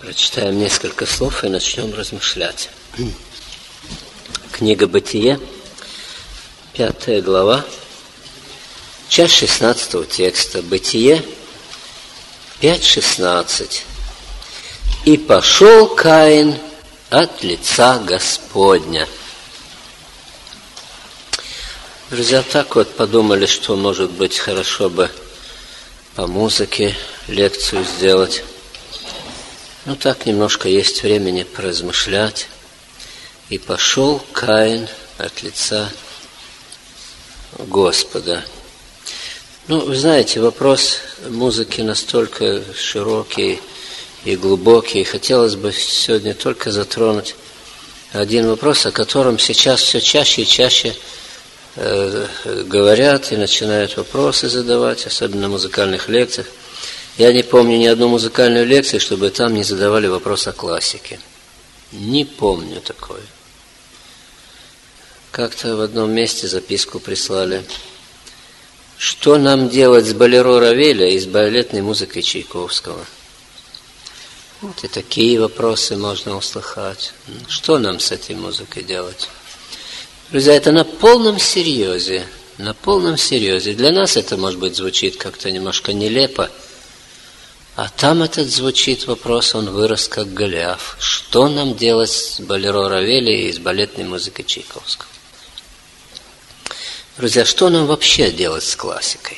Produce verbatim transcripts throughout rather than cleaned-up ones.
Прочитаем несколько слов и начнем размышлять. Книга Бытие, пятая глава, часть шестнадцатого текста. Бытие пять шестнадцать. «И пошел Каин от лица Господня». Друзья, так вот подумали, что, может быть, хорошо бы по музыке лекцию сделать. Ну, так немножко есть времени поразмышлять. «И пошел Каин от лица Господа». Ну, вы знаете, вопрос музыки настолько широкий и глубокий. И хотелось бы сегодня только затронуть один вопрос, о котором сейчас все чаще и чаще э, говорят и начинают вопросы задавать, особенно на музыкальных лекциях. Я не помню ни одну музыкальную лекцию, чтобы там не задавали вопрос о классике. Не помню такое. Как-то в одном месте записку прислали. Что нам делать с болеро Равеля и с балетной музыкой Чайковского? Вот и такие вопросы можно услыхать. Что нам с этой музыкой делать? Друзья, это на полном серьезе. На полном серьезе. Для нас это, может быть, звучит как-то немножко нелепо. А там этот звучит вопрос, он вырос как Голиаф. Что нам делать с болеро Равеля и с балетной музыкой Чайковского? Друзья, что нам вообще делать с классикой?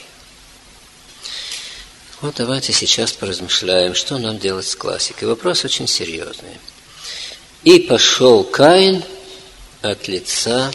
Вот давайте сейчас поразмышляем, что нам делать с классикой. Вопрос очень серьезный. «И пошел Каин от лица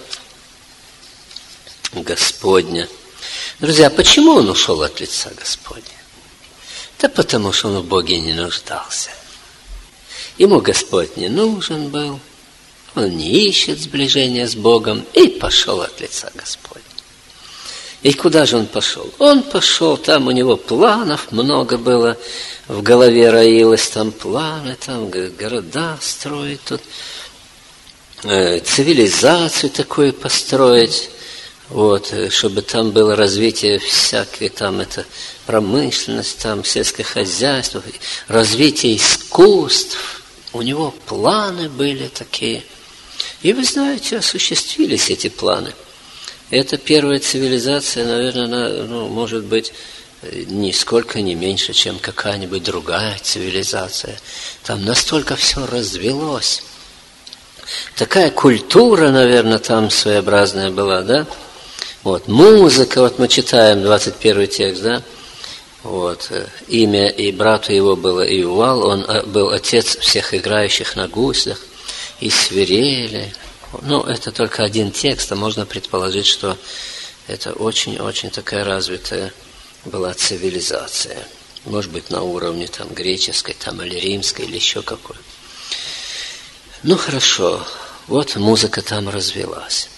Господня». Друзья, почему он ушел от лица Господня? Да потому что он в Боге не нуждался. Ему Господь не нужен был. Он не ищет сближения с Богом. И пошел от лица Господня. И куда же он пошел? Он пошел, там у него планов много было. В голове роилось там планы, там города строить, тут э, цивилизацию такую построить. Вот, чтобы там было развитие всякой, там это промышленность, там сельское хозяйство, развитие искусств. У него планы были такие. И вы знаете, осуществились эти планы. Эта первая цивилизация, наверное, она, ну, может быть, нисколько не меньше, чем какая-нибудь другая цивилизация. Там настолько все развелось. Такая культура, наверное, там своеобразная была, да? Вот, музыка, вот мы читаем двадцать первый текст, да? Вот, имя и брату его было Иувал, он был отец всех играющих на гуслях, и свирели. Ну, это только один текст, а можно предположить, что это очень-очень такая развитая была цивилизация. Может быть, на уровне там греческой, там, или римской, или еще какой. Ну, хорошо, вот музыка там развелась.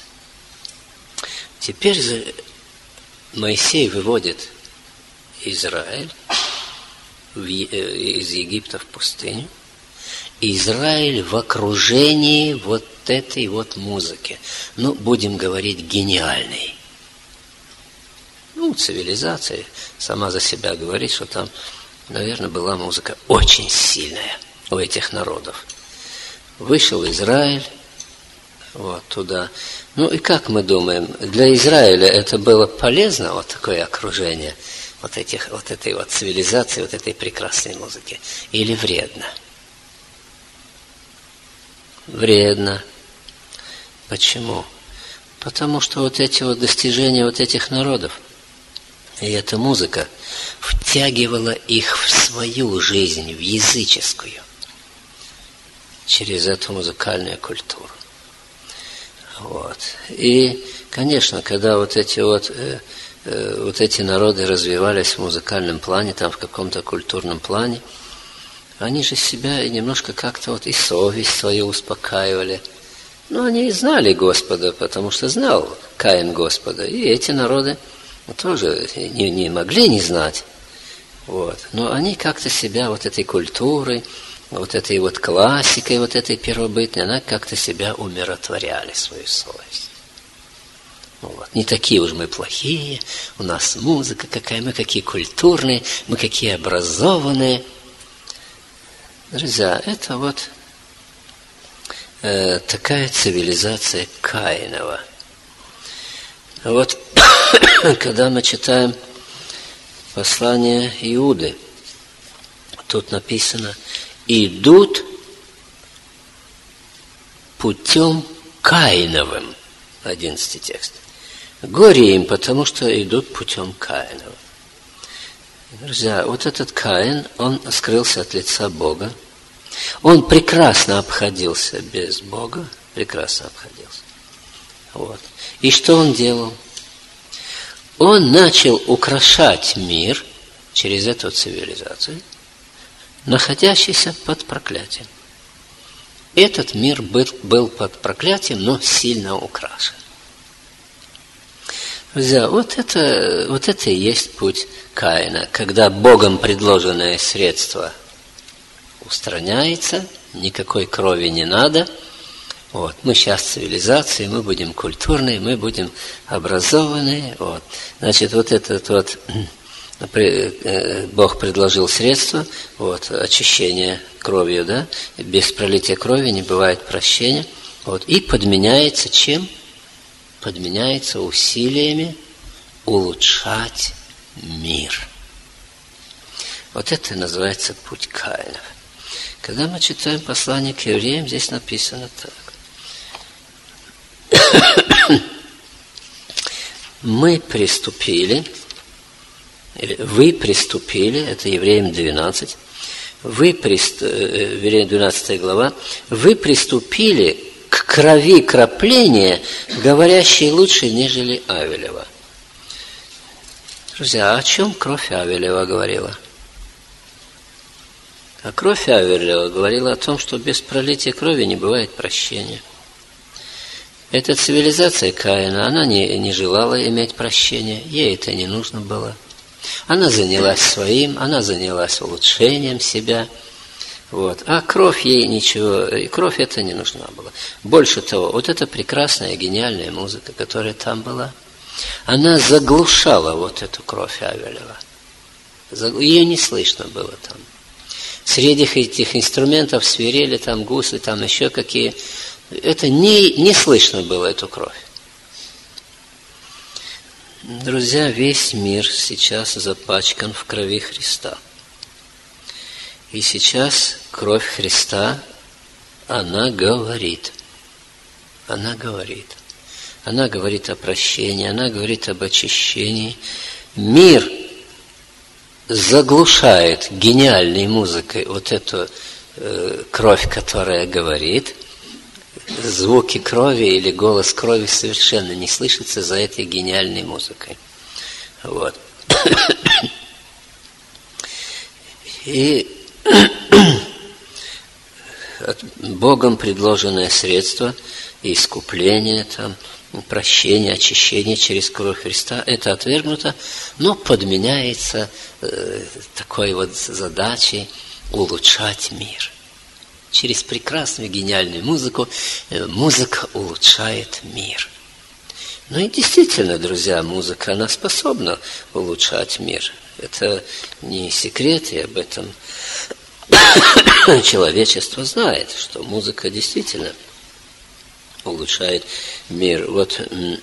Теперь Моисей выводит Израиль из Египта в пустыню. Израиль в окружении вот этой вот музыки. Ну, будем говорить, гениальной. Ну, цивилизация сама за себя говорит, что там, наверное, была музыка очень сильная у этих народов. Вышел Израиль вот туда. Ну и как мы думаем, для Израиля это было полезно, вот такое окружение вот, этих, вот этой вот цивилизации, вот этой прекрасной музыки, или вредно? Вредно. Почему? Потому что вот эти вот достижения вот этих народов, и эта музыка втягивала их в свою жизнь, в языческую, через эту музыкальную культуру. Вот. И, конечно, когда вот эти вот, э, э, вот эти народы развивались в музыкальном плане, там в каком-то культурном плане, они же себя немножко как-то вот и совесть свою успокаивали. Но они и знали Господа, потому что знал Каин Господа. И эти народы тоже не, не могли не знать. Вот. Но они как-то себя вот этой культурой, вот этой вот классикой, вот этой первобытной, она как-то себя умиротворяли, свою совесть. Вот. Не такие уж мы плохие, у нас музыка какая, мы какие культурные, мы какие образованные. Друзья, это вот э, такая цивилизация Каинова. Вот когда мы читаем послание Иуды, тут написано: идут путем Каиновым. Одиннадцатый текст. Горе им, потому что идут путем Каиновым. Друзья, вот этот Каин, он скрылся от лица Бога. Он прекрасно обходился без Бога, прекрасно обходился. Вот. И что он делал? Он начал украшать мир через эту цивилизацию, находящийся под проклятием. Этот мир был, был под проклятием, но сильно украшен. Друзья, вот это, вот это и есть путь Каина, когда Богом предложенное средство устраняется, никакой крови не надо. Вот. Мы сейчас цивилизации, мы будем культурные, мы будем образованные. Вот. Значит, вот этот вот Бог предложил средство, вот, очищение кровью, да, без пролития крови не бывает прощения. Вот. И подменяется чем? Подменяется усилиями улучшать мир. Вот это называется путь Каинов. Когда мы читаем послание к евреям, здесь написано так. Мы приступили, или вы приступили, это Евреям двенадцать, вы приступили, двенадцатая глава, вы приступили к крови крапления, говорящей лучше, нежели Авелева. Друзья, о чем кровь Авелева говорила? А кровь Авелева говорила о том, что без пролития крови не бывает прощения. Эта цивилизация Каина, она не, не желала иметь прощения, ей это не нужно было. Она занялась своим, она занялась улучшением себя. Вот. А кровь ей ничего, и кровь это не нужна была. Больше того, вот эта прекрасная, гениальная музыка, которая там была, она заглушала вот эту кровь Авелева. Ее не слышно было там. Среди этих инструментов свирели, там гусли, там еще какие. Это не, не слышно было, эту кровь. Друзья, весь мир сейчас запачкан в крови Христа. И сейчас кровь Христа, она говорит. Она говорит. Она говорит о прощении, она говорит об очищении. Мир заглушает гениальной музыкой вот эту э, кровь, которая говорит. Звуки крови или голос крови совершенно не слышится за этой гениальной музыкой. Вот. И Богом предложенное средство искупления, там, прощения, очищения через кровь Христа, это отвергнуто, но подменяется э, такой вот задачей улучшать мир. Через прекрасную, гениальную музыку музыка улучшает мир. Ну и действительно, друзья, музыка, она способна улучшать мир. Это не секрет, и об этом человечество знает, что музыка действительно улучшает мир. Вот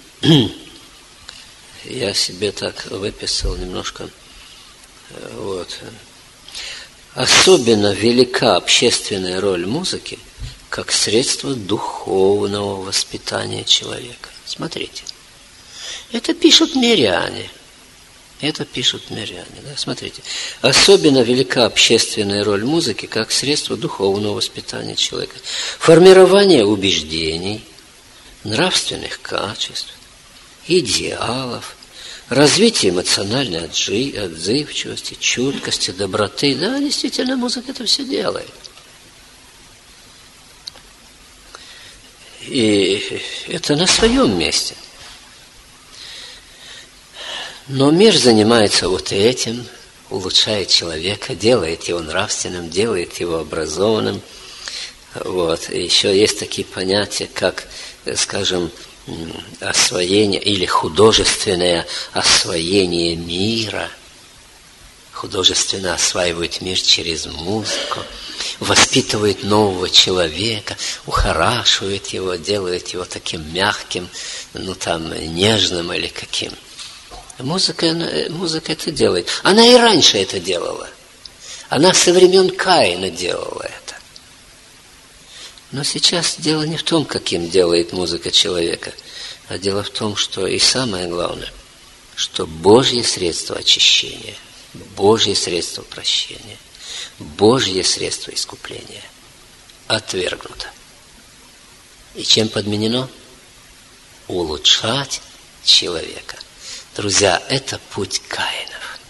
я себе так выписал немножко. Вот. Особенно велика общественная роль музыки как средство духовного воспитания человека. Смотрите. Это пишут миряне. Это пишут миряне. Да? Смотрите. Особенно велика общественная роль музыки как средство духовного воспитания человека. Формирование убеждений, нравственных качеств, идеалов, развитие эмоциональной отзывчивости, чуткости, доброты. Да, действительно, музыка это все делает. И это на своем месте. Но мир занимается вот этим, улучшает человека, делает его нравственным, делает его образованным. Вот. И еще есть такие понятия, как, скажем, освоение или художественное освоение мира. Художественно осваивают мир через музыку. воспитывает нового человека, ухорашивает его, делает его таким мягким, ну там, нежным или каким. Музыка, музыка это делает. Она и раньше это делала. Она со времен Каина делала это. Но сейчас дело не в том, каким делает музыка человека, а дело в том, что и самое главное, что Божье средство очищения, Божье средство прощения, Божье средство искупления отвергнуто. И чем подменено? Улучшать человека. Друзья, это путь Каинов.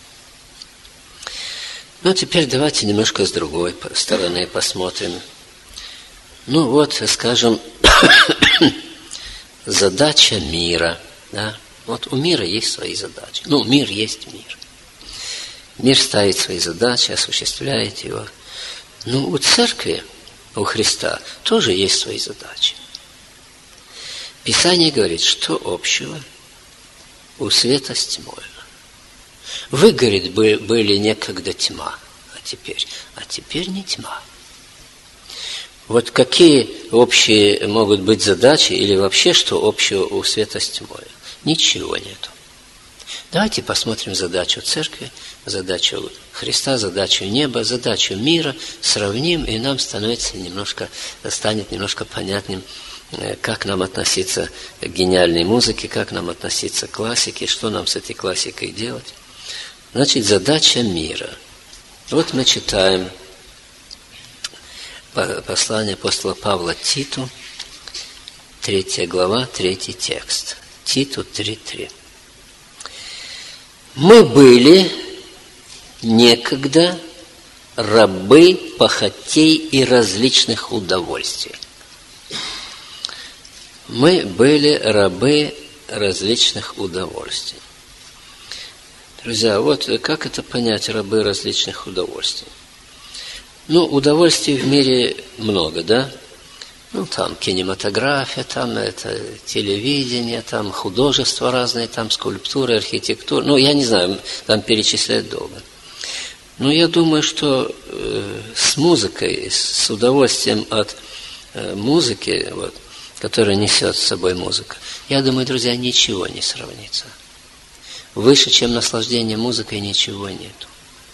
Ну, теперь давайте немножко с другой стороны посмотрим. Ну, вот, скажем, задача мира. Да? Вот у мира есть свои задачи. Ну, мир есть мир. Мир ставит свои задачи, осуществляет его. Ну, у церкви, у Христа тоже есть свои задачи. Писание говорит, что общего у света с тьмой. Вы, говорит, были некогда тьма, а теперь, а теперь не тьма. Вот какие общие могут быть задачи или вообще что общего у света с тьмой? Ничего нету. Давайте посмотрим задачу церкви, задачу Христа, задачу неба, задачу мира, сравним, и нам становится немножко, станет немножко понятным, как нам относиться к гениальной музыке, как нам относиться к классике, что нам с этой классикой делать. Значит, задача мира. Вот мы читаем послание апостола Павла Титу, третья глава, третий текст. Титу три три. Мы были некогда рабы похотей и различных удовольствий. Мы были рабы различных удовольствий. Друзья, вот как это понять, рабы различных удовольствий? Ну, удовольствий в мире много, да? Ну, там кинематография, там это телевидение, там художество разные, там скульптуры, архитектура. Ну, я не знаю, там перечислять долго. Но я думаю, что э, с музыкой, с удовольствием от э, музыки, вот, которая несет с собой музыка, я думаю, друзья, ничего не сравнится. Выше, чем наслаждение музыкой, ничего нету.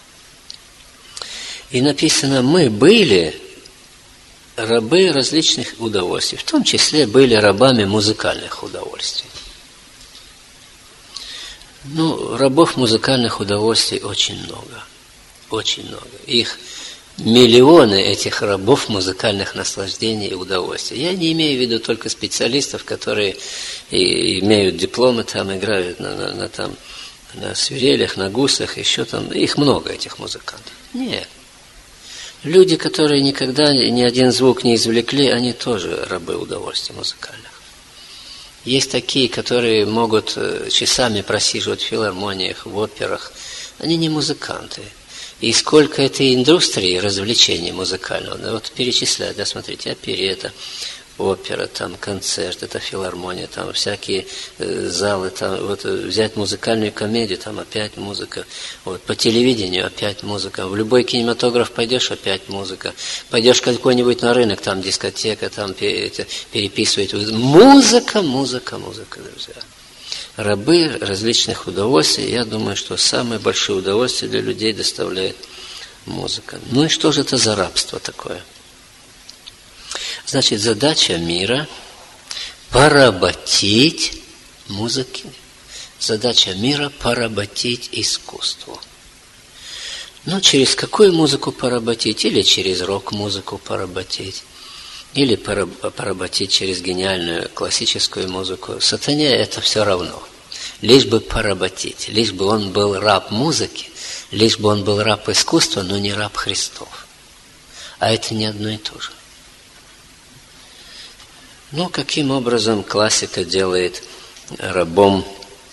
И написано, мы были рабы различных удовольствий, в том числе были рабами музыкальных удовольствий. Ну, рабов музыкальных удовольствий очень много, очень много. Их миллионы, этих рабов музыкальных наслаждений и удовольствий. Я не имею в виду только специалистов, которые и имеют дипломы, там играют на, на, на, там, на свирелях, на гуслях, еще там, их много, этих музыкантов. Нет. Люди, которые никогда ни один звук не извлекли, они тоже рабы удовольствий музыкальных. Есть такие, которые могут часами просиживать в филармониях, в операх. Они не музыканты. И сколько этой индустрии развлечений музыкального, да, вот перечисляют, да, смотрите, оперета, опера, там, концерт, это филармония, там, всякие э, залы, там, вот, взять музыкальную комедию, там, опять музыка, вот, по телевидению опять музыка, в любой кинематограф пойдешь, опять музыка, пойдешь какой-нибудь на рынок, там, дискотека, там, переписывают, музыка, музыка, музыка, друзья. Рабы различных удовольствий, я думаю, что самое большое удовольствие для людей доставляет музыка. Ну и что же это за рабство такое? Значит, задача мира – поработить музыки. Задача мира – поработить искусству. Но через какую музыку поработить? Или через рок-музыку поработить? Или поработить через гениальную классическую музыку? Сатане это все равно. Лишь бы поработить, лишь бы он был раб музыки, лишь бы он был раб искусства, но не раб Христов. А это не одно и то же. Ну, каким образом классика делает рабом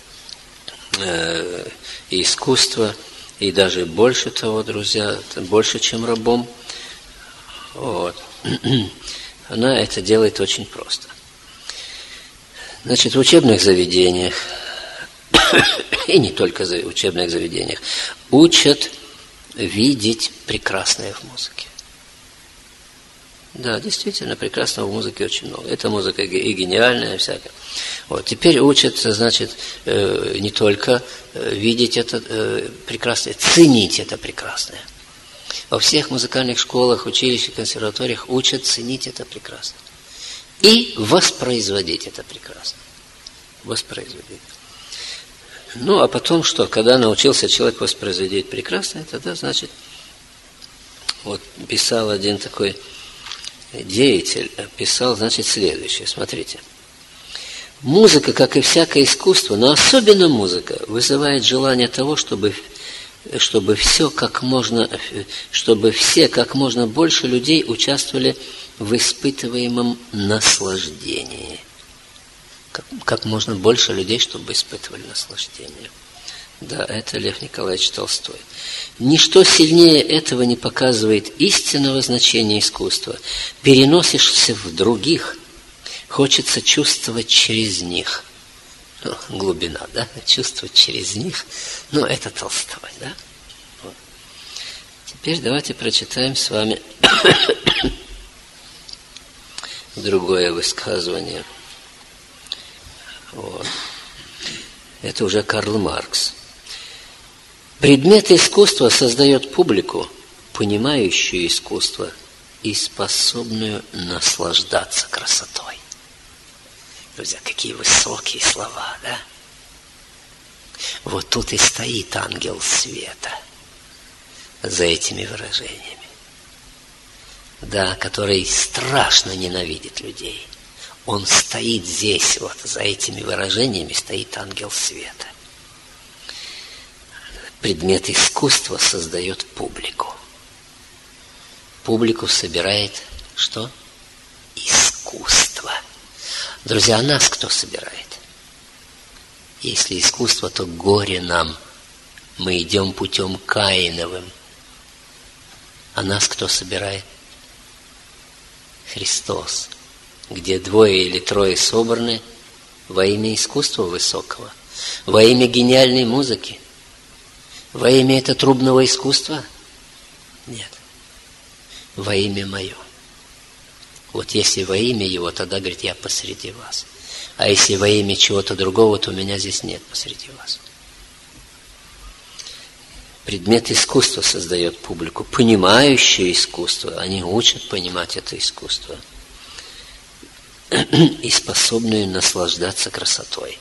э, искусство, и даже больше того, друзья, больше, чем рабом. Вот. Она это делает очень просто. Значит, в учебных заведениях, и не только в учебных заведениях, учат видеть прекрасное в музыке. Да, действительно, прекрасного в музыке очень много. Это музыка и гениальная, всякая. Вот. Теперь учат, значит, э, не только э, видеть это э, прекрасное, ценить это прекрасное. Во всех музыкальных школах, училищах, консерваториях учат ценить это прекрасное. И воспроизводить это прекрасное. Воспроизводить. Ну, а потом что? Когда научился человек воспроизводить прекрасное, тогда, значит, вот писал один такой деятель, писал, значит, следующее. Смотрите. Музыка, как и всякое искусство, но особенно музыка, вызывает желание того, чтобы, чтобы все как можно, чтобы все как можно больше людей участвовали в испытываемом наслаждении. Как, как можно больше людей, чтобы испытывали наслаждение. Да, это Лев Николаевич Толстой. Ничто сильнее этого не показывает истинного значения искусства. Переносишься в других, хочется чувствовать через них. Ну, глубина, да? Чувствовать через них. Ну, это Толстой, да? Вот. Теперь давайте прочитаем с вами другое высказывание. Вот. Это уже Карл Маркс. Предмет искусства создает публику, понимающую искусство и способную наслаждаться красотой. Друзья, какие высокие слова, да? Вот тут и стоит ангел света за этими выражениями. Да, который страшно ненавидит людей. Он стоит здесь, вот за этими выражениями стоит ангел света. Предмет искусства создает публику. Публику собирает что? Искусство. Друзья, а нас кто собирает? Если искусство, то горе нам. Мы идем путем Каиновым. А нас кто собирает? Христос. Где двое или трое собраны во имя искусства высокого, во имя гениальной музыки, во имя это трубного искусства? Нет. Во имя мое. Вот если во имя его, тогда, говорит, я посреди вас. А если во имя чего-то другого, то меня здесь нет посреди вас. Предмет искусства создает публику, понимающую искусство. Они учат понимать это искусство. И способную наслаждаться красотой.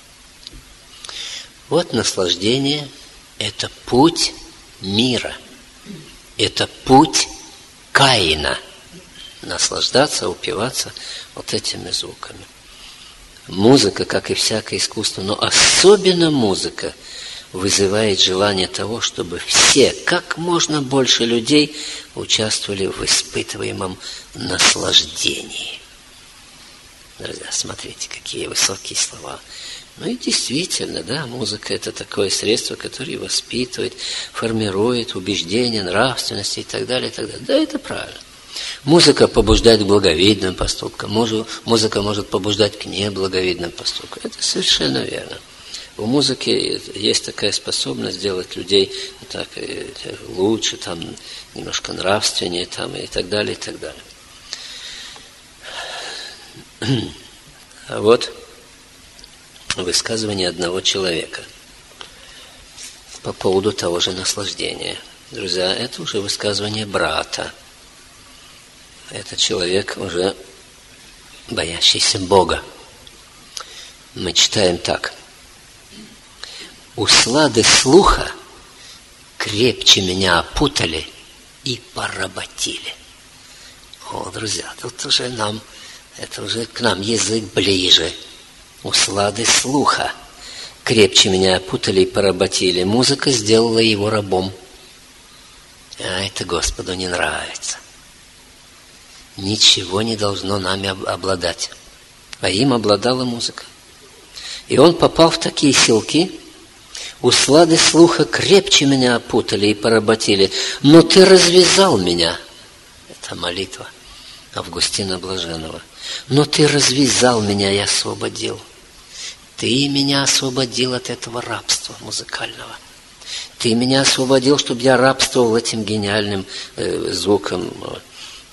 Вот наслаждение – это путь мира. Это путь Каина. Наслаждаться, упиваться вот этими звуками. Музыка, как и всякое искусство, но особенно музыка вызывает желание того, чтобы все, как можно больше людей участвовали в испытываемом наслаждении. Друзья, смотрите, какие высокие слова. Ну и действительно, да, музыка – это такое средство, которое воспитывает, формирует убеждения, нравственности и так далее, и так далее. Да, это правильно. Музыка побуждает к благовидным поступкам, музыка может побуждать к неблаговидным поступкам. Это совершенно верно. У музыки есть такая способность сделать людей так, лучше, там, немножко нравственнее там, и так далее, и так далее. А вот высказывание одного человека по поводу того же наслаждения. Друзья, это уже высказывание брата. Это человек уже боящийся Бога. Мы читаем так. «Услады слуха крепче меня опутали и поработили». О, друзья, тут уже нам, это уже к нам язык ближе. Услады слуха крепче меня опутали и поработили. Музыка сделала его рабом. А это Господу не нравится. Ничего не должно нами обладать. А им обладала музыка. И он попал в такие селки. Услады слуха крепче меня опутали и поработили. Но ты развязал меня. Это молитва Августина Блаженного. Но ты развязал меня и освободил. Ты меня освободил от этого рабства музыкального. Ты меня освободил, чтобы я рабствовал этим гениальным э, звуком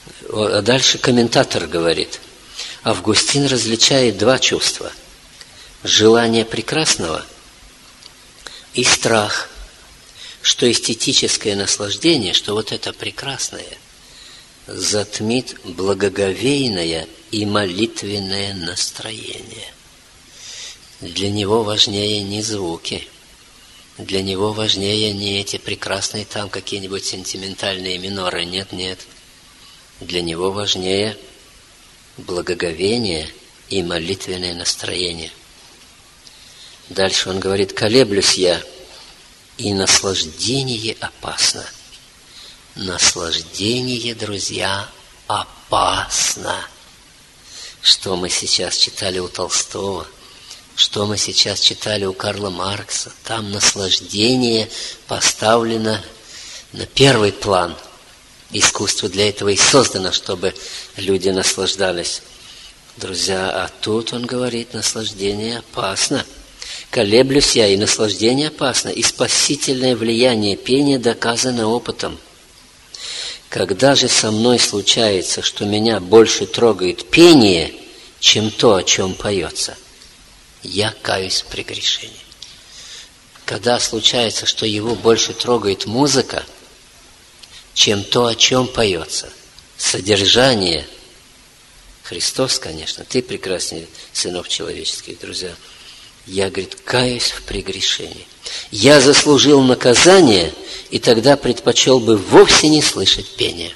А дальше комментатор говорит, Августин различает два чувства. Желание прекрасного и страх, что эстетическое наслаждение, что вот это прекрасное, затмит благоговейное и молитвенное настроение. Для него важнее не звуки, для него важнее не эти прекрасные там какие-нибудь сентиментальные миноры, нет, нет. Для него важнее благоговение и молитвенное настроение. Дальше он говорит, колеблюсь я, и наслаждение опасно. Наслаждение, друзья, опасно. Что мы сейчас читали у Толстого, что мы сейчас читали у Карла Маркса, там наслаждение поставлено на первый план. Искусство для этого и создано, чтобы люди наслаждались. Друзья, а тут он говорит, наслаждение опасно. Колеблюсь я, и наслаждение опасно, и спасительное влияние пения доказано опытом. Когда же со мной случается, что меня больше трогает пение, чем то, о чем поется, я каюсь в прегрешении. Когда случается, что его больше трогает музыка, чем то, о чем поется, содержание, Христос, конечно, ты прекраснее сынов человеческих, друзья, я, говорит, каюсь в прегрешении. Я заслужил наказание, и тогда предпочел бы вовсе не слышать пения.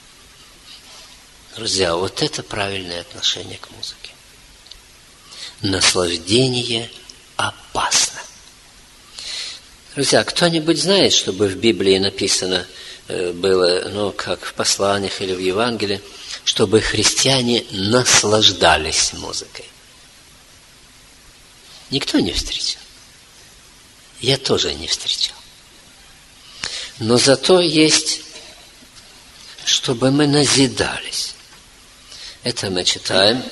Друзья, вот это правильное отношение к музыке. Наслаждение опасно. Друзья, кто-нибудь знает, чтобы в Библии написано было, ну, как в посланиях или в Евангелии, чтобы христиане наслаждались музыкой? Никто не встречал. Я тоже не встречал. Но зато есть, чтобы мы назидались. Это мы читаем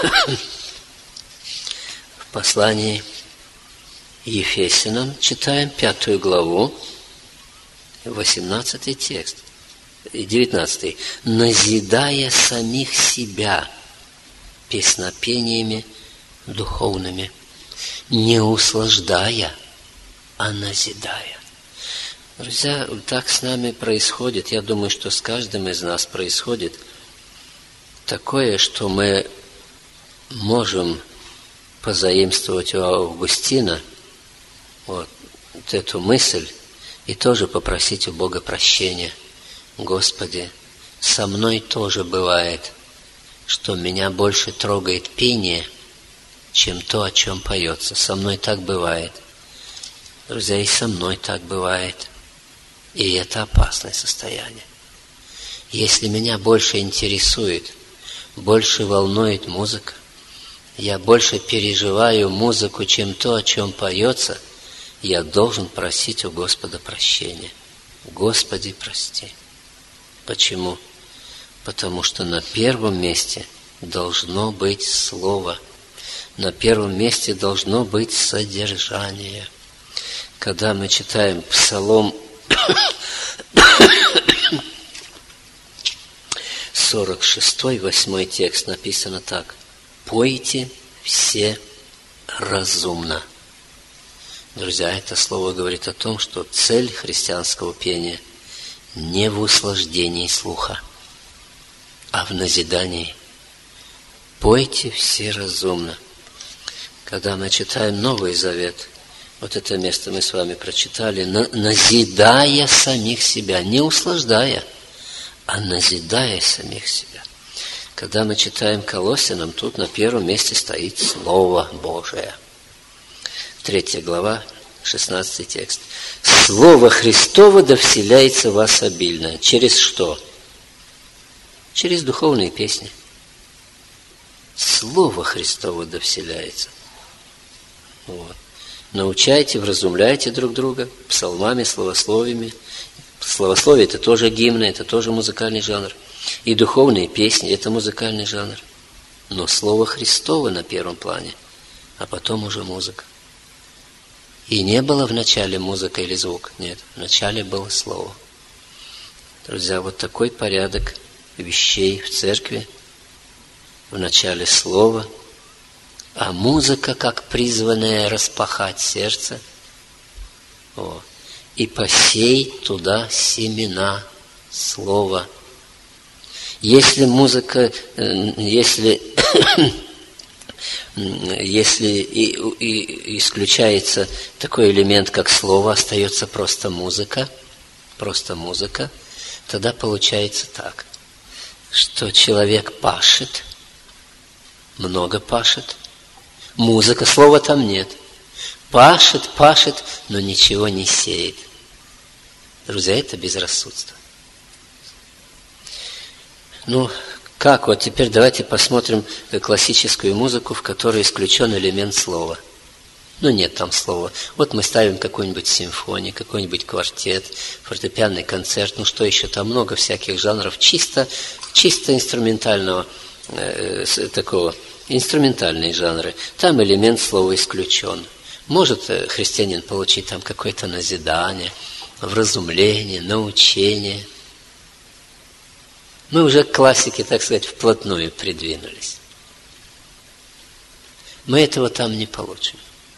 в послании Ефесянам, читаем пятую главу, восемнадцатый текст, и девятнадцатый. «Назидая самих себя песнопениями духовными, не услаждая, а назидая». Друзья, так с нами происходит, я думаю, что с каждым из нас происходит такое, что мы можем позаимствовать у Августина вот, вот эту мысль и тоже попросить у Бога прощения. Господи, со мной тоже бывает, что меня больше трогает пение, чем то, о чем поется. Со мной так бывает. Друзья, и со мной так бывает. И это опасное состояние. Если меня больше интересует, больше волнует музыка, я больше переживаю музыку, чем то, о чем поется, я должен просить у Господа прощения. Господи, прости. Почему? Потому что на первом месте должно быть Слово. На первом месте должно быть содержание. Когда мы читаем Псалом сорок шестой, восьмой текст, написано так: «Пойте все разумно». Друзья, это слово говорит о том, что цель христианского пения не в услаждении слуха, а в назидании. Пойте все разумно. Когда мы читаем Новый Завет, вот это место мы с вами прочитали, назидая самих себя, не услаждая, а назидая самих себя. Когда мы читаем Колоссянам, тут на первом месте стоит Слово Божие. Третья глава, шестнадцатый текст. «Слово Христово да вселяется в вас обильно». Через что? Через духовные песни. Слово Христово да вселяется. Вот. Научайте, вразумляйте друг друга псалмами, словословиями. Словословие – это тоже гимны, это тоже музыкальный жанр. И духовные песни – это музыкальный жанр. Но Слово Христово на первом плане, а потом уже музыка. И не было в начале музыка или звук. Нет, в начале было Слово. Друзья, вот такой порядок вещей в церкви. Вначале слово, а музыка как призванная распахать сердце. О, и посей туда семена слова. Если музыка, если, если и, и исключается такой элемент, как слово, остается просто музыка, просто музыка, тогда получается так, что человек пашет, много пашет, музыка, слова там нет. Пашет, пашет, но ничего не сеет. Друзья, это безрассудство. Ну, как? Вот теперь давайте посмотрим классическую музыку, в которой исключен элемент слова. Ну, нет там слова. Вот мы ставим какую-нибудь симфонию, какой-нибудь квартет, фортепианный концерт, ну, что еще? Там много всяких жанров, чисто, чисто инструментального, э, такого, инструментальные жанры. Там элемент слова исключен. Может христианин получить там какое-то назидание, вразумление, научение. Мы уже к классике, так сказать, вплотную придвинулись. Мы этого там не получим.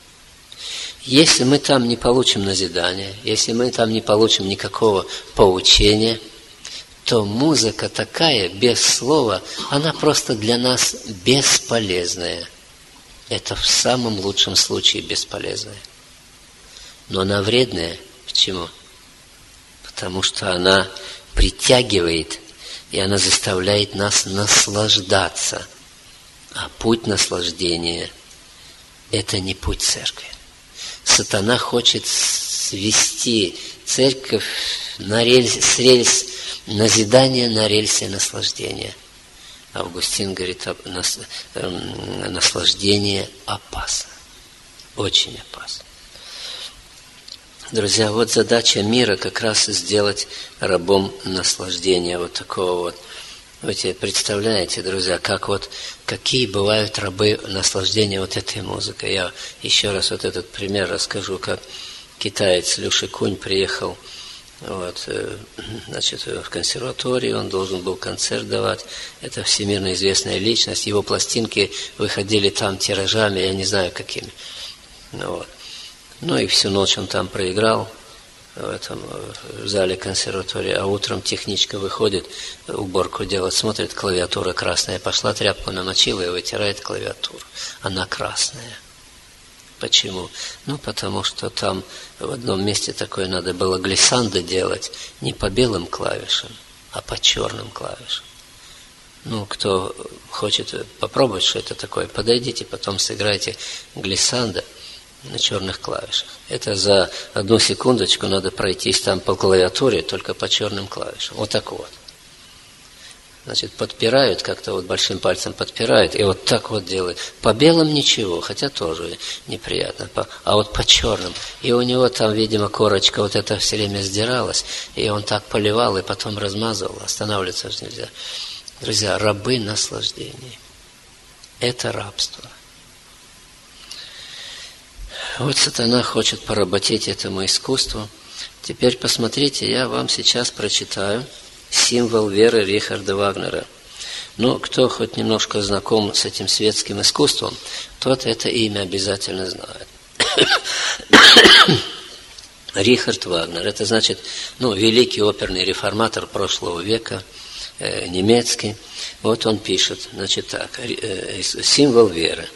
Если мы там не получим назидания, если мы там не получим никакого поучения, то музыка такая, без слова, она просто для нас бесполезная. Это в самом лучшем случае бесполезная. Но она вредная. Почему? Потому что она притягивает, и она заставляет нас наслаждаться. А путь наслаждения – это не путь церкви. Сатана хочет свести церковь на рельс, с рельс назидания на рельсе наслаждения. Августин говорит, наслаждение опасно. Очень опасно. Друзья, вот задача мира как раз сделать рабом наслаждения. Вот такого вот. Вы себе представляете, друзья, как вот, какие бывают рабы наслаждения вот этой музыкой. Я еще раз вот этот пример расскажу, как китаец Люши Кунь приехал вот, значит, в консерваторию, он должен был концерт давать. Это всемирно известная личность. Его пластинки выходили там тиражами, я не знаю какими. Вот. Ну и всю ночь он там проиграл в этом в зале консерватории, а утром техничка выходит уборку делать, смотрит, клавиатура красная. Пошла, тряпку намочила и вытирает клавиатуру. Она красная. Почему? Ну, потому что там в одном месте такое надо было глиссандо делать не по белым клавишам, а по черным клавишам. Ну, кто хочет попробовать, что это такое, подойдите, потом сыграйте глиссандо на черных клавишах. Это за одну секундочку надо пройтись там по клавиатуре, только по черным клавишам. Вот так вот. Значит, подпирают, как-то вот большим пальцем подпирают, и вот так вот делают. По белым ничего, хотя тоже неприятно, а вот по черным. И у него там, видимо, корочка вот эта все время сдиралась, и он так поливал, и потом размазывал. Останавливаться же нельзя. Друзья, рабы наслаждений. Это рабство. Вот сатана хочет поработить этому искусству. Теперь посмотрите, я вам сейчас прочитаю символ веры Рихарда Вагнера. Ну, кто хоть немножко знаком с этим светским искусством, тот это имя обязательно знает. Рихард Вагнер, это значит, ну, великий оперный реформатор прошлого века, э, немецкий. Вот он пишет, значит так, э, символ веры.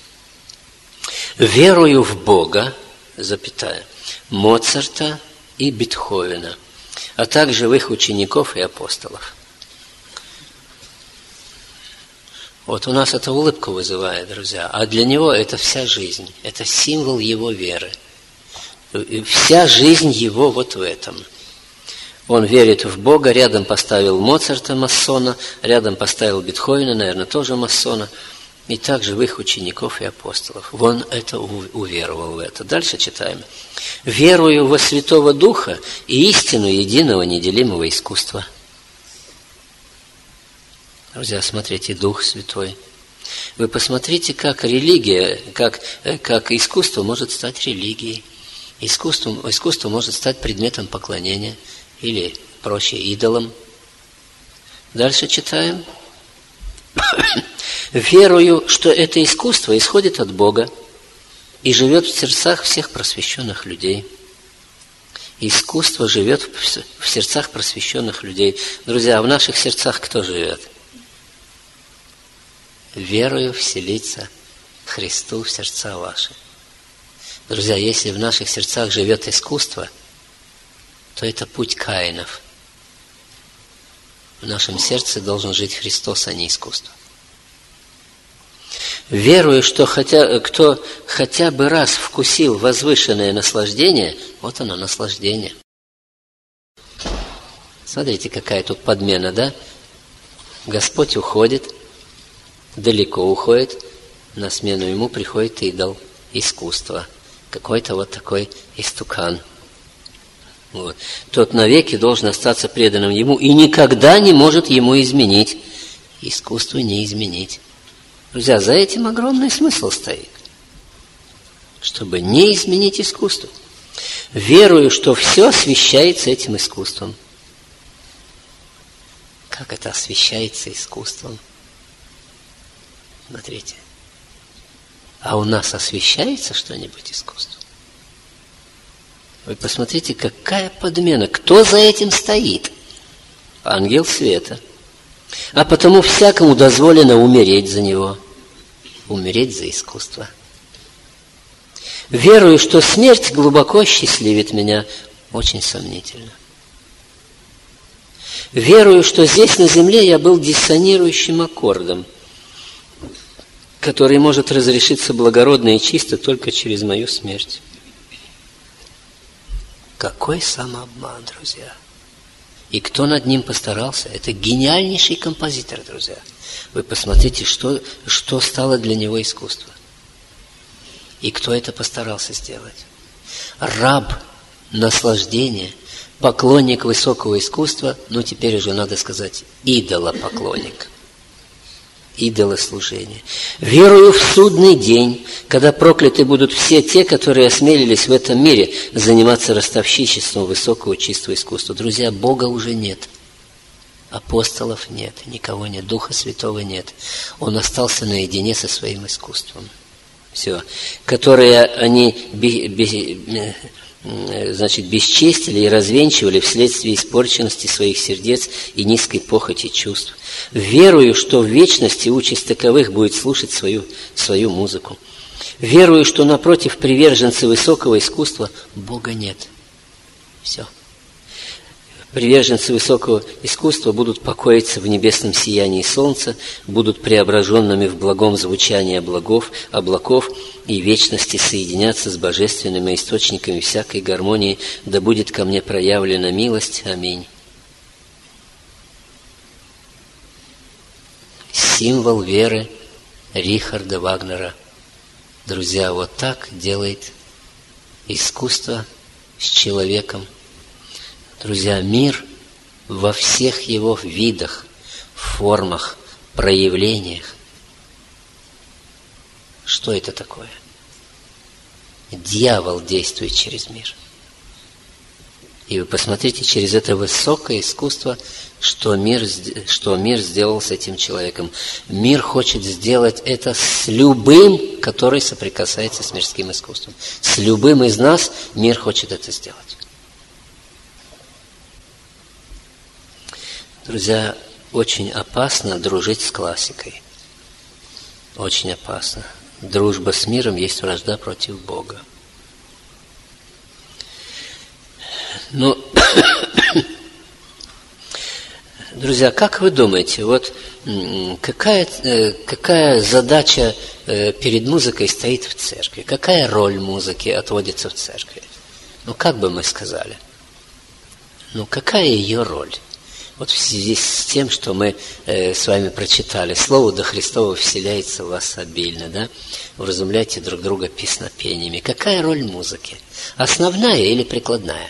«Верую в Бога, запятая, Моцарта и Бетховена, а также в их учеников и апостолов». Вот у нас это улыбку вызывает, друзья, а для него это вся жизнь, это символ его веры. Вся жизнь его вот в этом. Он верит в Бога, рядом поставил Моцарта, масона, рядом поставил Бетховена, наверное, тоже масона, и также в их учеников и апостолов. Он это уверовал в это. Дальше читаем. «Верую во Святого Духа и истину единого неделимого искусства». Друзья, смотрите, Дух Святой. Вы посмотрите, как религия, как, как искусство может стать религией. Искусство, искусство может стать предметом поклонения или, проще, идолом. Дальше читаем. «Верую, что это искусство исходит от Бога и живет в сердцах всех просвещенных людей». Искусство живет в сердцах просвещенных людей. Друзья, а в наших сердцах кто живет? Верою вселиться Христу в сердца ваши. Друзья, если в наших сердцах живет искусство, то это путь Каинов. В нашем сердце должен жить Христос, а не искусство. Верую, что хотя, кто хотя бы раз вкусил возвышенное наслаждение, вот оно, наслаждение. Смотрите, какая тут подмена, да? Господь уходит, далеко уходит, на смену ему приходит идол, искусство. Какой-то вот такой истукан. Вот. Тот навеки должен остаться преданным ему и никогда не может ему изменить. Искусство не изменить. Друзья, за этим огромный смысл стоит. Чтобы не изменить искусство. Верую, что все освещается этим искусством. Как это освещается искусством? Смотрите. А у нас освещается что-нибудь искусством? Вы посмотрите, какая подмена. Кто за этим стоит? Ангел света. А потому всякому дозволено умереть за него. Умереть за искусство. Верую, что смерть глубоко счастливит меня. Очень сомнительно. Верую, что здесь на земле я был диссонирующим аккордом, который может разрешиться благородно и чисто только через мою смерть. Какой самообман, друзья! И кто над ним постарался? Это гениальнейший композитор, друзья. Вы посмотрите, что, что стало для него искусство. И кто это постарался сделать? Раб наслаждения, поклонник высокого искусства, ну теперь уже надо сказать, идолопоклонник. Идолослужение. Верую в судный день, когда прокляты будут все те, которые осмелились в этом мире заниматься ростовщичеством высокого чистого искусства. Друзья, Бога уже нет. Апостолов нет, никого нет, Духа Святого нет. Он остался наедине со своим искусством. Все. Которые они значит, бесчестили и развенчивали вследствие испорченности своих сердец и низкой похоти чувств. Верую, что в вечности участь таковых будет слушать свою, свою музыку. Верую, что напротив приверженцев высокого искусства Бога нет. Все. Приверженцы высокого искусства будут покоиться в небесном сиянии солнца, будут преображенными в благом звучании облаков, облаков и вечности соединяться с божественными источниками всякой гармонии, да будет ко мне проявлена милость. Аминь. Символ веры Рихарда Вагнера. Друзья, вот так делает искусство с человеком. Друзья, мир во всех его видах, формах, проявлениях. Что это такое? Дьявол действует через мир. И вы посмотрите через это высокое искусство, что мир, что мир сделал с этим человеком. Мир хочет сделать это с любым, который соприкасается с мирским искусством. С любым из нас мир хочет это сделать. Друзья, очень опасно дружить с классикой. Очень опасно. Дружба с миром есть вражда против Бога. Но, друзья, как вы думаете, вот какая, какая задача перед музыкой стоит в церкви? Какая роль музыки отводится в церкви? Ну, как бы мы сказали? Ну, какая ее роль? Вот в связи с тем, что мы э, с вами прочитали, Слово до Христово вселяется в вас обильно, да? Вразумляйте друг друга песнопениями. Какая роль музыки? Основная или прикладная?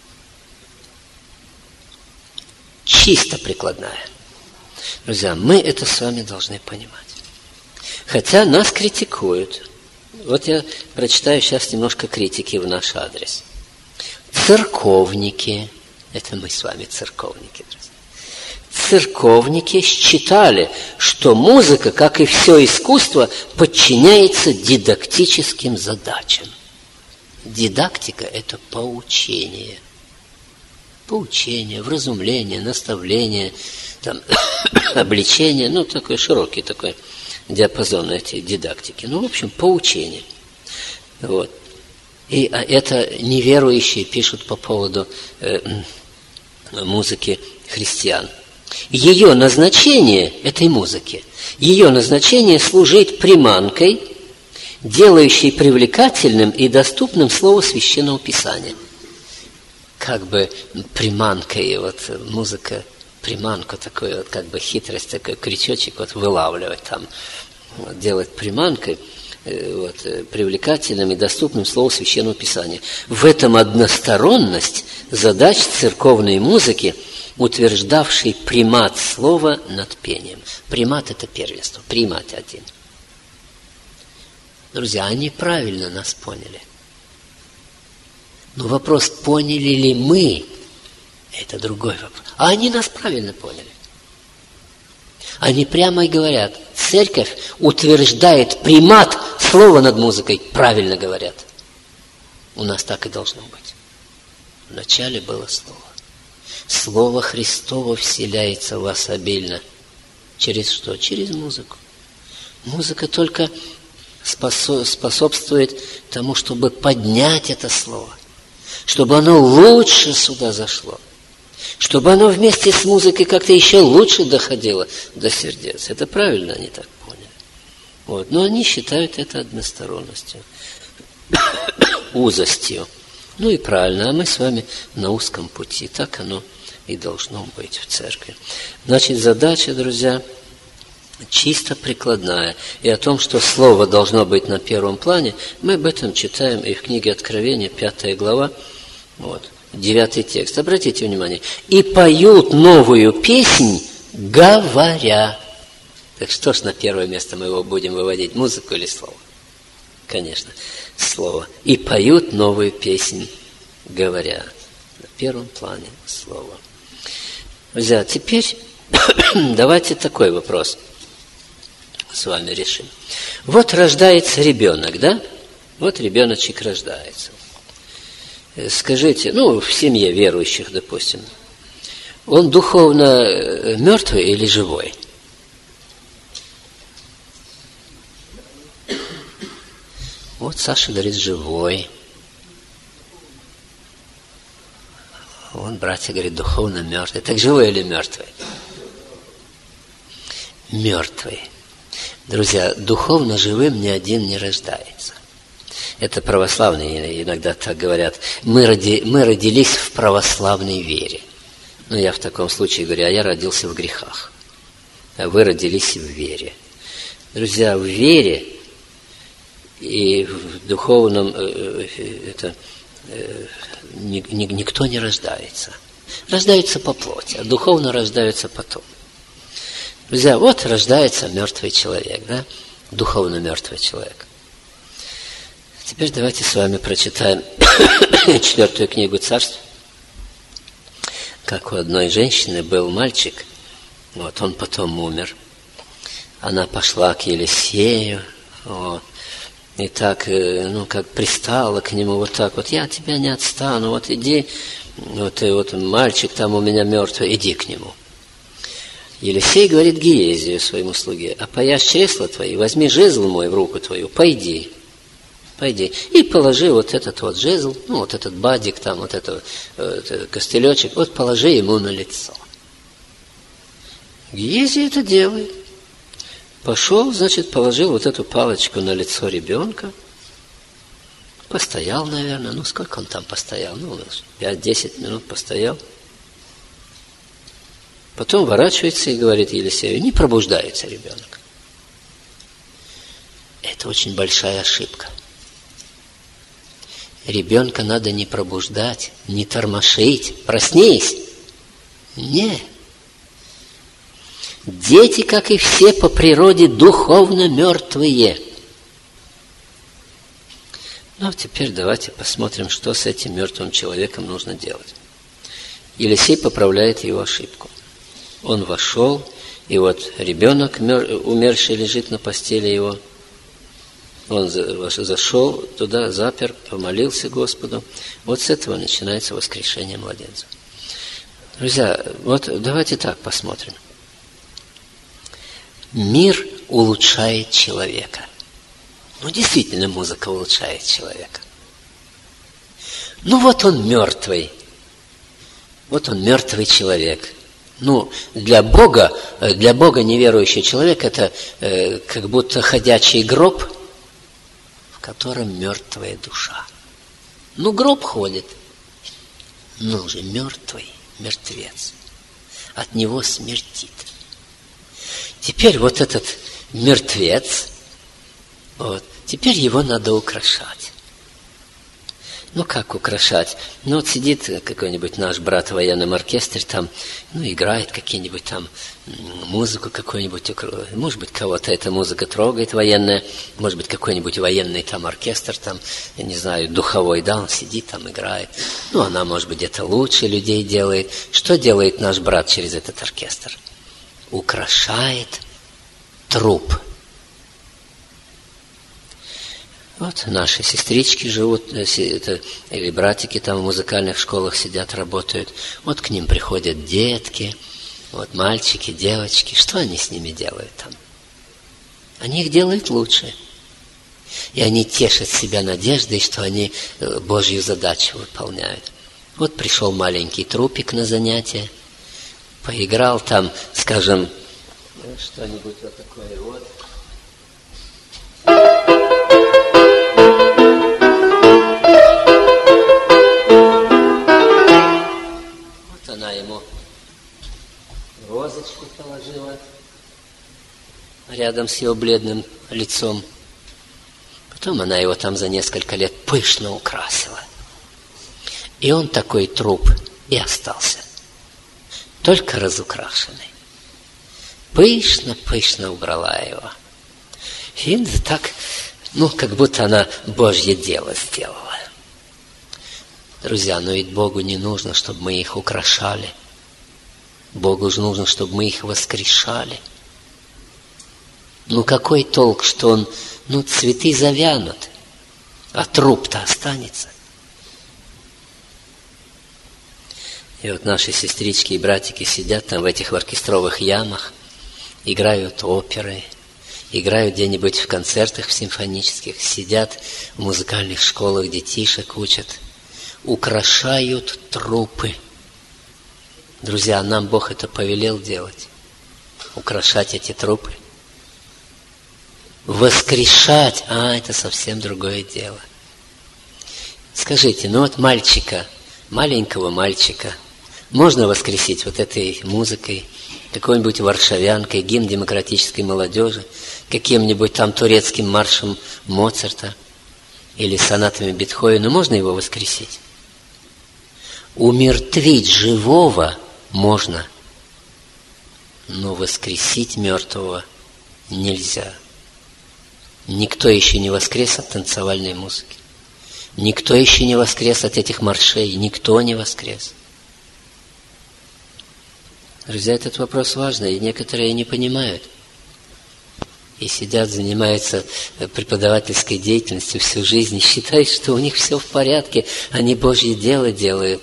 Чисто прикладная. Друзья, мы это с вами должны понимать. Хотя нас критикуют. Вот я прочитаю сейчас немножко критики в наш адрес. Церковники. Это мы с вами церковники, друзья. церковники считали, что музыка, как и все искусство, подчиняется дидактическим задачам. Дидактика – это поучение. Поучение, вразумление, наставление, там, обличение, ну, такой широкий такой диапазон этой дидактики. Ну, в общем, поучение. Вот. И это неверующие пишут по поводу э, музыки христиан. Ее назначение, этой музыки, ее назначение служить приманкой, делающей привлекательным и доступным слово Священного Писания. Как бы приманкой, вот музыка, приманку такой, вот как бы хитрость, такой крючочек вот вылавливать там, вот, делать приманкой, вот, привлекательным и доступным слово Священного Писания. В этом односторонность задач церковной музыки, утверждавший примат слова над пением. Примат – это первенство, примат один. Друзья, они правильно нас поняли. Но вопрос, поняли ли мы, это другой вопрос. А они нас правильно поняли. Они прямо и говорят, церковь утверждает примат слова над музыкой, правильно говорят. У нас так и должно быть. Вначале было слово. Слово Христово вселяется в вас обильно. Через что? Через музыку. Музыка только способствует тому, чтобы поднять это слово, чтобы оно лучше сюда зашло, чтобы оно вместе с музыкой как-то еще лучше доходило до сердец. Это правильно они так поняли. Вот. Но они считают это односторонностью, узостью. Ну и правильно, а мы с вами на узком пути. Так оно и должно быть в церкви. Значит, задача, друзья, чисто прикладная. И о том, что слово должно быть на первом плане, мы об этом читаем и в книге Откровения, пятая глава, вот, девятый текст. Обратите внимание. «И поют новую песнь, говоря». Так что ж на первое место мы его будем выводить, музыку или слово? Конечно, слово. «И поют новую песнь, говоря». На первом плане слово. Друзья, теперь давайте такой вопрос с вами решим. Вот рождается ребенок, да? Вот ребеночек рождается. Скажите, ну, в семье верующих, допустим, он духовно мертвый или живой? Вот Саша говорит, живой. Он, братья, говорит, духовно мертвый. Так живой или мертвый? Мертвый. Друзья, духовно живым ни один не рождается. Это православные иногда так говорят. Мы, роди, мы родились в православной вере. Ну, я в таком случае говорю, а я родился в грехах. А вы родились в вере. Друзья, в вере и в духовном это, никто не рождается. Рождаются по плоти, а духовно рождаются потом. Друзья, вот рождается мертвый человек, да? Духовно мертвый человек. Теперь давайте с вами прочитаем четвертую книгу Царств. Как у одной женщины был мальчик, вот он потом умер. Она пошла к Елисею, вот, и так, ну, как пристала к нему, вот так вот, я от тебя не отстану, вот иди, вот, и вот мальчик там у меня мертвый, иди к нему. Елисей говорит Гиезию, своему слуге, опояшь чресла твои, возьми жезл мой в руку твою, пойди, пойди, и положи вот этот вот жезл, ну, вот этот бадик там, вот этот, вот этот костылечек, вот положи ему на лицо. Гиезий это делает. Пошел, значит, положил вот эту палочку на лицо ребенка, постоял, наверное, ну, сколько он там постоял, ну, пять-десять минут постоял. Потом ворачивается и говорит Елисею, не пробуждается ребенок. Это очень большая ошибка. Ребенка надо не пробуждать, не тормошить. Проснись. Нет. Дети, как и все по природе, духовно мертвые. Ну, а теперь давайте посмотрим, что с этим мертвым человеком нужно делать. Елисей поправляет его ошибку. Он вошел, и вот ребенок умерший лежит на постели его. Он зашел туда, запер, помолился Господу. Вот с этого начинается воскрешение младенца. Друзья, вот давайте так посмотрим. Мир улучшает человека. Ну, действительно, музыка улучшает человека. Ну, вот он мертвый. Вот он мертвый человек. Ну, для Бога, для Бога неверующий человек – это э, как будто ходячий гроб, в котором мертвая душа. Ну, гроб ходит, но уже мертвый, мертвец. От него смертит. Теперь вот этот мертвец, вот, теперь его надо украшать. Ну, как украшать? Ну, вот сидит какой-нибудь наш брат в военном оркестре, там, ну, играет какие-нибудь там музыку какую-нибудь, может быть, кого-то эта музыка трогает военная, может быть, какой-нибудь военный там оркестр, там, я не знаю, духовой, да, он сидит там, играет. Ну, она, может быть, где-то лучше людей делает. Что делает наш брат через этот оркестр? Украшает труп. Вот наши сестрички живут, это, или братики там в музыкальных школах сидят, работают. Вот к ним приходят детки, вот мальчики, девочки. Что они с ними делают там? Они их делают лучше. И они тешат себя надеждой, что они Божью задачу выполняют. Вот пришел маленький трупик на занятие, поиграл там, скажем, что-нибудь вот такое вот. Она ему розочку положила рядом с его бледным лицом. Потом она его там за несколько лет пышно украсила. И он такой труп и остался. Только разукрашенный. Пышно-пышно убрала его. И так, ну, как будто она Божье дело сделала. Друзья, но ведь Богу не нужно, чтобы мы их украшали. Богу же нужно, чтобы мы их воскрешали. Ну, какой толк, что он, ну, цветы завянут, а труп-то останется. И вот наши сестрички и братики сидят там в этих оркестровых ямах, играют оперы, играют где-нибудь в концертах в симфонических, сидят в музыкальных школах, детишек учат, украшают трупы. Друзья, нам Бог это повелел делать. Украшать эти трупы. Воскрешать, а, это совсем другое дело. Скажите, ну вот мальчика, маленького мальчика, можно воскресить вот этой музыкой, какой-нибудь варшавянкой, гимн демократической молодежи, каким-нибудь там турецким маршем Моцарта или сонатами Бетховена, можно его воскресить? Умертвить живого можно, но воскресить мертвого нельзя. Никто еще не воскрес от танцевальной музыки. Никто еще не воскрес от этих маршей. Никто не воскрес. Друзья, этот вопрос важный, и некоторые не понимают. И сидят, занимаются преподавательской деятельностью всю жизнь и считают, что у них все в порядке, они Божье дело делают.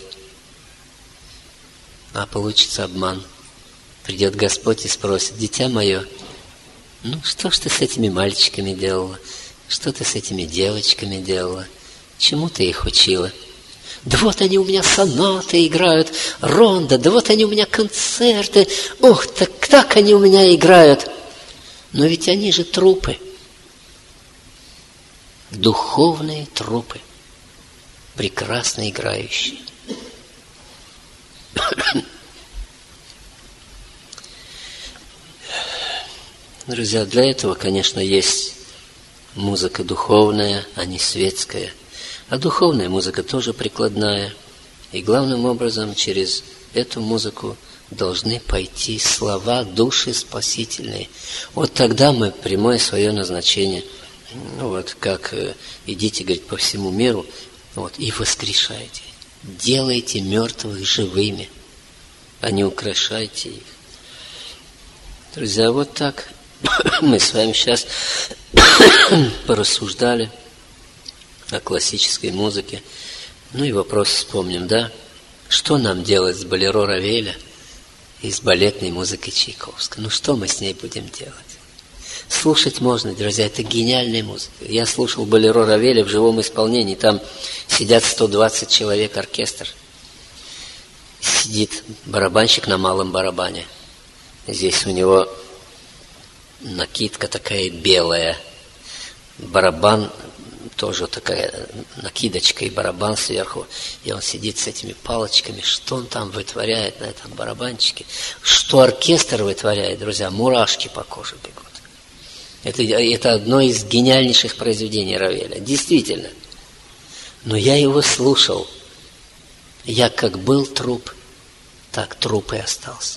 А получится обман. Придет Господь и спросит: дитя мое, ну что ж ты с этими мальчиками делала? Что ты с этими девочками делала? Чему ты их учила? Да вот они у меня сонаты играют, рондо, да вот они у меня концерты. Ох, так, так они у меня играют. Но ведь они же трупы. Духовные трупы. Прекрасно играющие. Друзья, для этого, конечно, есть музыка духовная, а не светская. А духовная музыка тоже прикладная. И главным образом через эту музыку должны пойти слова души спасительные. Вот тогда мы прямое свое назначение. Ну вот как идите, говорит, по всему миру, вот, и воскрешайте. Делайте мертвых живыми, а не украшайте их. Друзья, вот так мы с вами сейчас порассуждали о классической музыке. Ну и вопрос вспомним, да? Что нам делать с болеро Равеля и с балетной музыкой Чайковского? Ну что мы с ней будем делать? Слушать можно, друзья, это гениальная музыка. Я слушал болеро Равеля в живом исполнении. Там сидят сто двадцать человек, оркестр. Сидит барабанщик на малом барабане. Здесь у него накидка такая белая. Барабан тоже такая накидочка и барабан сверху. И он сидит с этими палочками. Что он там вытворяет на этом барабанчике? Что оркестр вытворяет, друзья? Мурашки по коже бегут. Это, это одно из гениальнейших произведений Равеля. Действительно. Но я его слушал. Я как был труп, так труп и остался.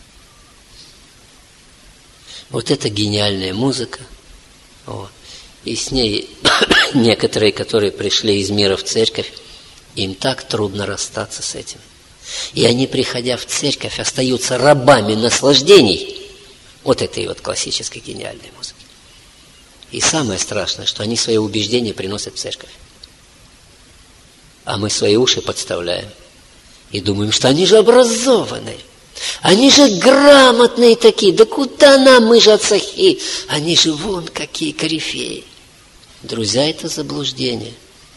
Вот это гениальная музыка. Вот. И с ней некоторые, которые пришли из мира в церковь, им так трудно расстаться с этим. И они, приходя в церковь, остаются рабами наслаждений вот этой вот классической гениальной музыки. И самое страшное, что они свои убеждения приносят в церковь. А мы свои уши подставляем и думаем, что они же образованные, они же грамотные такие, да куда нам, мы же отцахи, они же вон какие корифеи. Друзья, это заблуждение.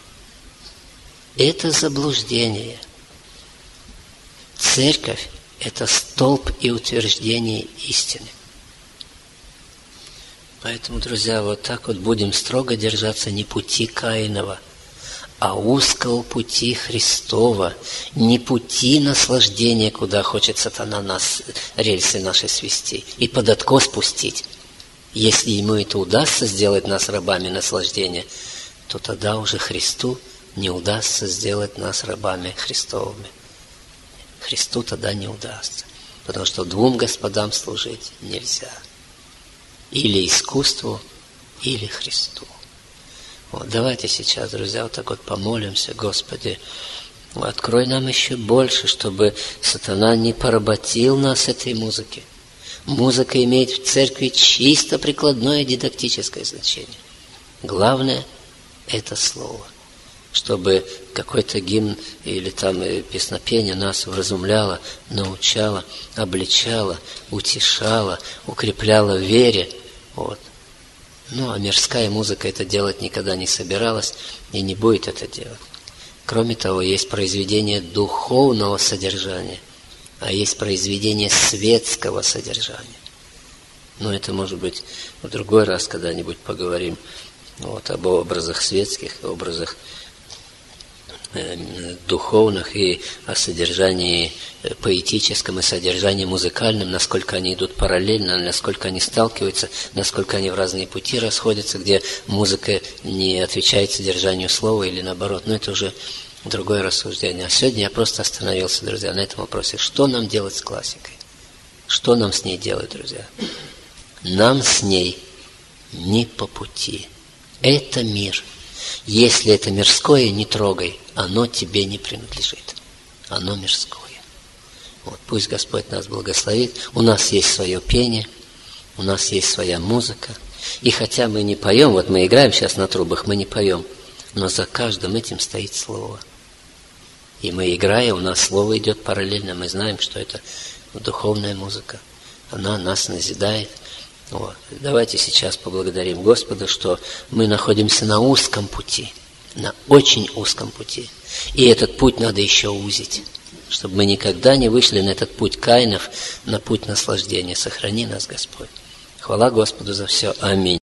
Это заблуждение. Церковь – это столб и утверждение истины. Поэтому, друзья, вот так вот будем строго держаться не пути Каинова, а узкого пути Христова, не пути наслаждения, куда хочет сатана нас, рельсы наши свести и под откос спустить. Если ему это удастся сделать нас рабами наслаждения, то тогда уже Христу не удастся сделать нас рабами Христовыми. Христу тогда не удастся, потому что двум господам служить нельзя. Или искусству, или Христу. Вот, давайте сейчас, друзья, вот так вот помолимся. Господи, открой нам еще больше, чтобы сатана не поработил нас этой музыки. Музыка имеет в церкви чисто прикладное дидактическое значение. Главное – это слово. Чтобы какой-то гимн или там песнопение нас вразумляло, научало, обличало, утешало, укрепляло в вере. Вот. Ну, а мирская музыка это делать никогда не собиралась и не будет это делать. Кроме того, есть произведение духовного содержания, а есть произведение светского содержания. Но это, может быть, в другой раз когда-нибудь поговорим вот, об образах светских, образах духовных и о содержании поэтическом и содержании музыкальном, насколько они идут параллельно, насколько они сталкиваются, насколько они в разные пути расходятся, где музыка не отвечает содержанию слова или наоборот. Но это уже другое рассуждение. А сегодня я просто остановился, друзья, на этом вопросе. Что нам делать с классикой? Что нам с ней делать, друзья? Нам с ней не по пути. Это мир. Если это мирское, не трогай. Оно тебе не принадлежит. Оно мирское. Вот, пусть Господь нас благословит. У нас есть свое пение, у нас есть своя музыка. И хотя мы не поем, вот мы играем сейчас на трубах, мы не поем, но за каждым этим стоит слово. И мы, играя, у нас слово идет параллельно. Мы знаем, что это духовная музыка. Она нас назидает. Вот. Давайте сейчас поблагодарим Господа, что мы находимся на узком пути, на очень узком пути. И этот путь надо еще узить, чтобы мы никогда не вышли на этот путь Каинов, на путь наслаждения. Сохрани нас, Господь. Хвала Господу за все. Аминь.